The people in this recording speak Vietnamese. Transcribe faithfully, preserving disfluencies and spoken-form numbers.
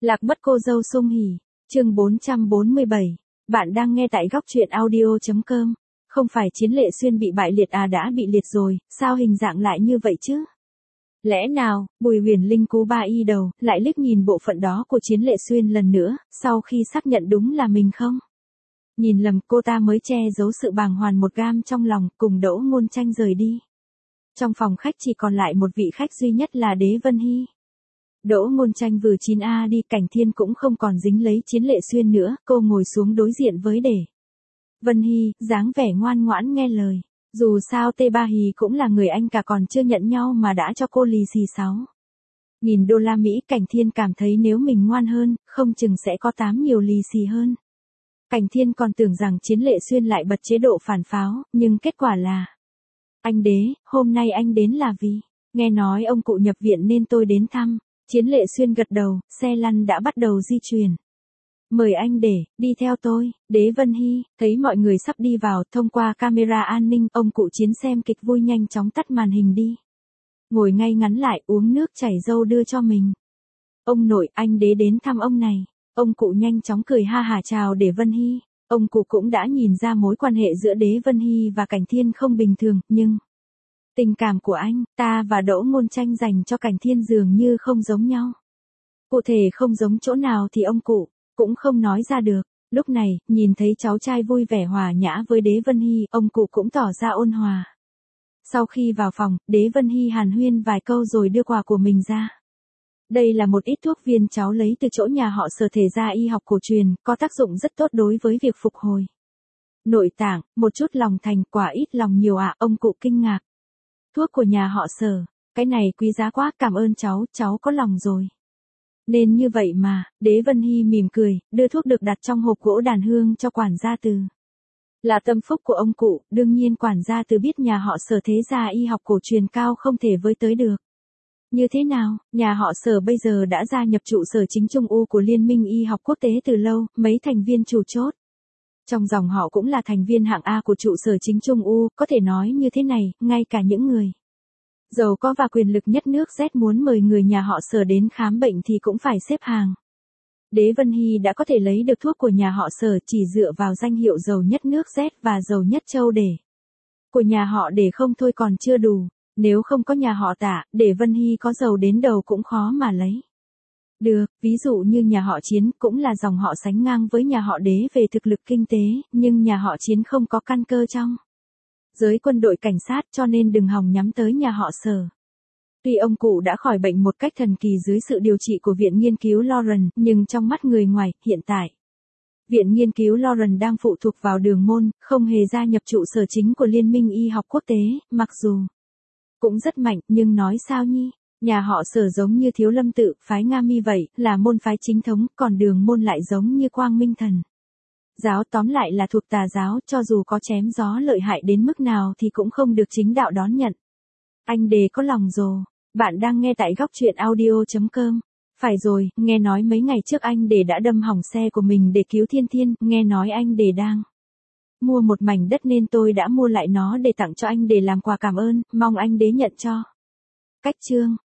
Lạc mất cô dâu Sung Hỉ, chương bốn trăm bốn mươi bảy. Bạn đang nghe tại góc truyện audio.com. Không phải Chiến Lệ Xuyên bị bại liệt à, đã bị liệt rồi, sao hình dạng lại như vậy chứ? Lẽ nào, Bùi Huyền Linh cú ba y đầu, lại liếc nhìn bộ phận đó của Chiến Lệ Xuyên lần nữa, sau khi xác nhận đúng là mình không? Nhìn lầm, cô ta mới che giấu sự bàng hoàng một gam trong lòng, cùng Đỗ Ngôn Tranh rời đi. Trong phòng khách chỉ còn lại một vị khách duy nhất là Đế Vân Hy. Đỗ Ngôn Tranh vừa chín a đi, Cảnh Thiên cũng không còn dính lấy Chiến Lệ Xuyên nữa, cô ngồi xuống đối diện với Đế Vân Hy, dáng vẻ ngoan ngoãn nghe lời. Dù sao Tê Ba Hì cũng là người anh cả, còn chưa nhận nhau mà đã cho cô lì xì sáu nghìn đô la Mỹ. Cảnh Thiên cảm thấy nếu mình ngoan hơn, không chừng sẽ có tám nhiều lì xì hơn. Cảnh Thiên còn tưởng rằng Chiến Lệ Xuyên lại bật chế độ phản pháo, nhưng kết quả là: anh Đế, hôm nay anh đến là vì nghe nói ông cụ nhập viện nên tôi đến thăm. Chiến Lệ Xuyên gật đầu, xe lăn đã bắt đầu di chuyển. Mời anh Đế, đi theo tôi. Đế Vân Hy, thấy mọi người sắp đi vào, thông qua camera an ninh, ông cụ Chiến xem kịch vui nhanh chóng tắt màn hình đi. Ngồi ngay ngắn lại, uống nước chảy dâu đưa cho mình. Ông nội, anh Đế đến thăm ông này. Ông cụ nhanh chóng cười ha hả chào Đế Vân Hy. Ông cụ cũng đã nhìn ra mối quan hệ giữa Đế Vân Hy và Cảnh Thiên không bình thường, nhưng tình cảm của anh ta và Đỗ Ngôn Tranh dành cho Cảnh Thiên dường như không giống nhau. Cụ thể không giống chỗ nào thì ông cụ cũng không nói ra được. Lúc này, nhìn thấy cháu trai vui vẻ hòa nhã với Đế Vân Hy, ông cụ cũng tỏ ra ôn hòa. Sau khi vào phòng, Đế Vân Hy hàn huyên vài câu rồi đưa quà của mình ra. Đây là một ít thuốc viên cháu lấy từ chỗ nhà họ Sở Thể gia y học cổ truyền, có tác dụng rất tốt đối với việc phục hồi nội tạng, một chút lòng thành, quả ít lòng nhiều ạ. À, ông cụ kinh ngạc. Thuốc của nhà họ Sở, cái này quý giá quá, cảm ơn cháu, cháu có lòng rồi. Nên như vậy mà. Đế Vân Hy mỉm cười, đưa thuốc được đặt trong hộp gỗ đàn hương cho quản gia Từ. Là tâm phúc của ông cụ, đương nhiên quản gia Từ biết nhà họ Sở Thế gia y học cổ truyền cao không thể với tới được. Như thế nào, nhà họ Sở bây giờ đã gia nhập trụ sở chính Trung U của Liên minh Y học quốc tế từ lâu, mấy thành viên chủ chốt trong dòng họ cũng là thành viên hạng A của trụ sở chính Trung U, có thể nói như thế này, ngay cả những người giàu có và quyền lực nhất nước Z muốn mời người nhà họ Sở đến khám bệnh thì cũng phải xếp hàng. Đế Vân Hy đã có thể lấy được thuốc của nhà họ Sở chỉ dựa vào danh hiệu giàu nhất nước Z và giàu nhất châu Đế của nhà họ Đế không thôi còn chưa đủ. Nếu không có nhà họ Tạ, Đế Vân Hy có giàu đến đầu cũng khó mà lấy được. Ví dụ như nhà họ Chiến cũng là dòng họ sánh ngang với nhà họ Đế về thực lực kinh tế, nhưng nhà họ Chiến không có căn cơ trong giới quân đội cảnh sát, cho nên đừng hòng nhắm tới nhà họ Sở. Tuy ông cụ đã khỏi bệnh một cách thần kỳ dưới sự điều trị của Viện Nghiên cứu Lauren, nhưng trong mắt người ngoài, hiện tại Viện Nghiên cứu Lauren đang phụ thuộc vào Đường Môn, không hề gia nhập trụ sở chính của Liên minh Y học quốc tế, mặc dù cũng rất mạnh, nhưng nói sao nhi, nhà họ Sở giống như Thiếu Lâm Tự, phái Nga Mi vậy, là môn phái chính thống, còn Đường Môn lại giống như Quang Minh Thần giáo, tóm lại là thuộc tà giáo, cho dù có chém gió lợi hại đến mức nào thì cũng không được chính đạo đón nhận. Anh Đế có lòng rồi. Bạn đang nghe tại góc truyện audio.com. Phải rồi, nghe nói mấy ngày trước anh Đế đã đâm hỏng xe của mình để cứu Thiên Thiên, nghe nói anh Đế đang mua một mảnh đất nên tôi đã mua lại nó để tặng cho anh Đế làm quà cảm ơn, mong anh Đế nhận cho. Cách chương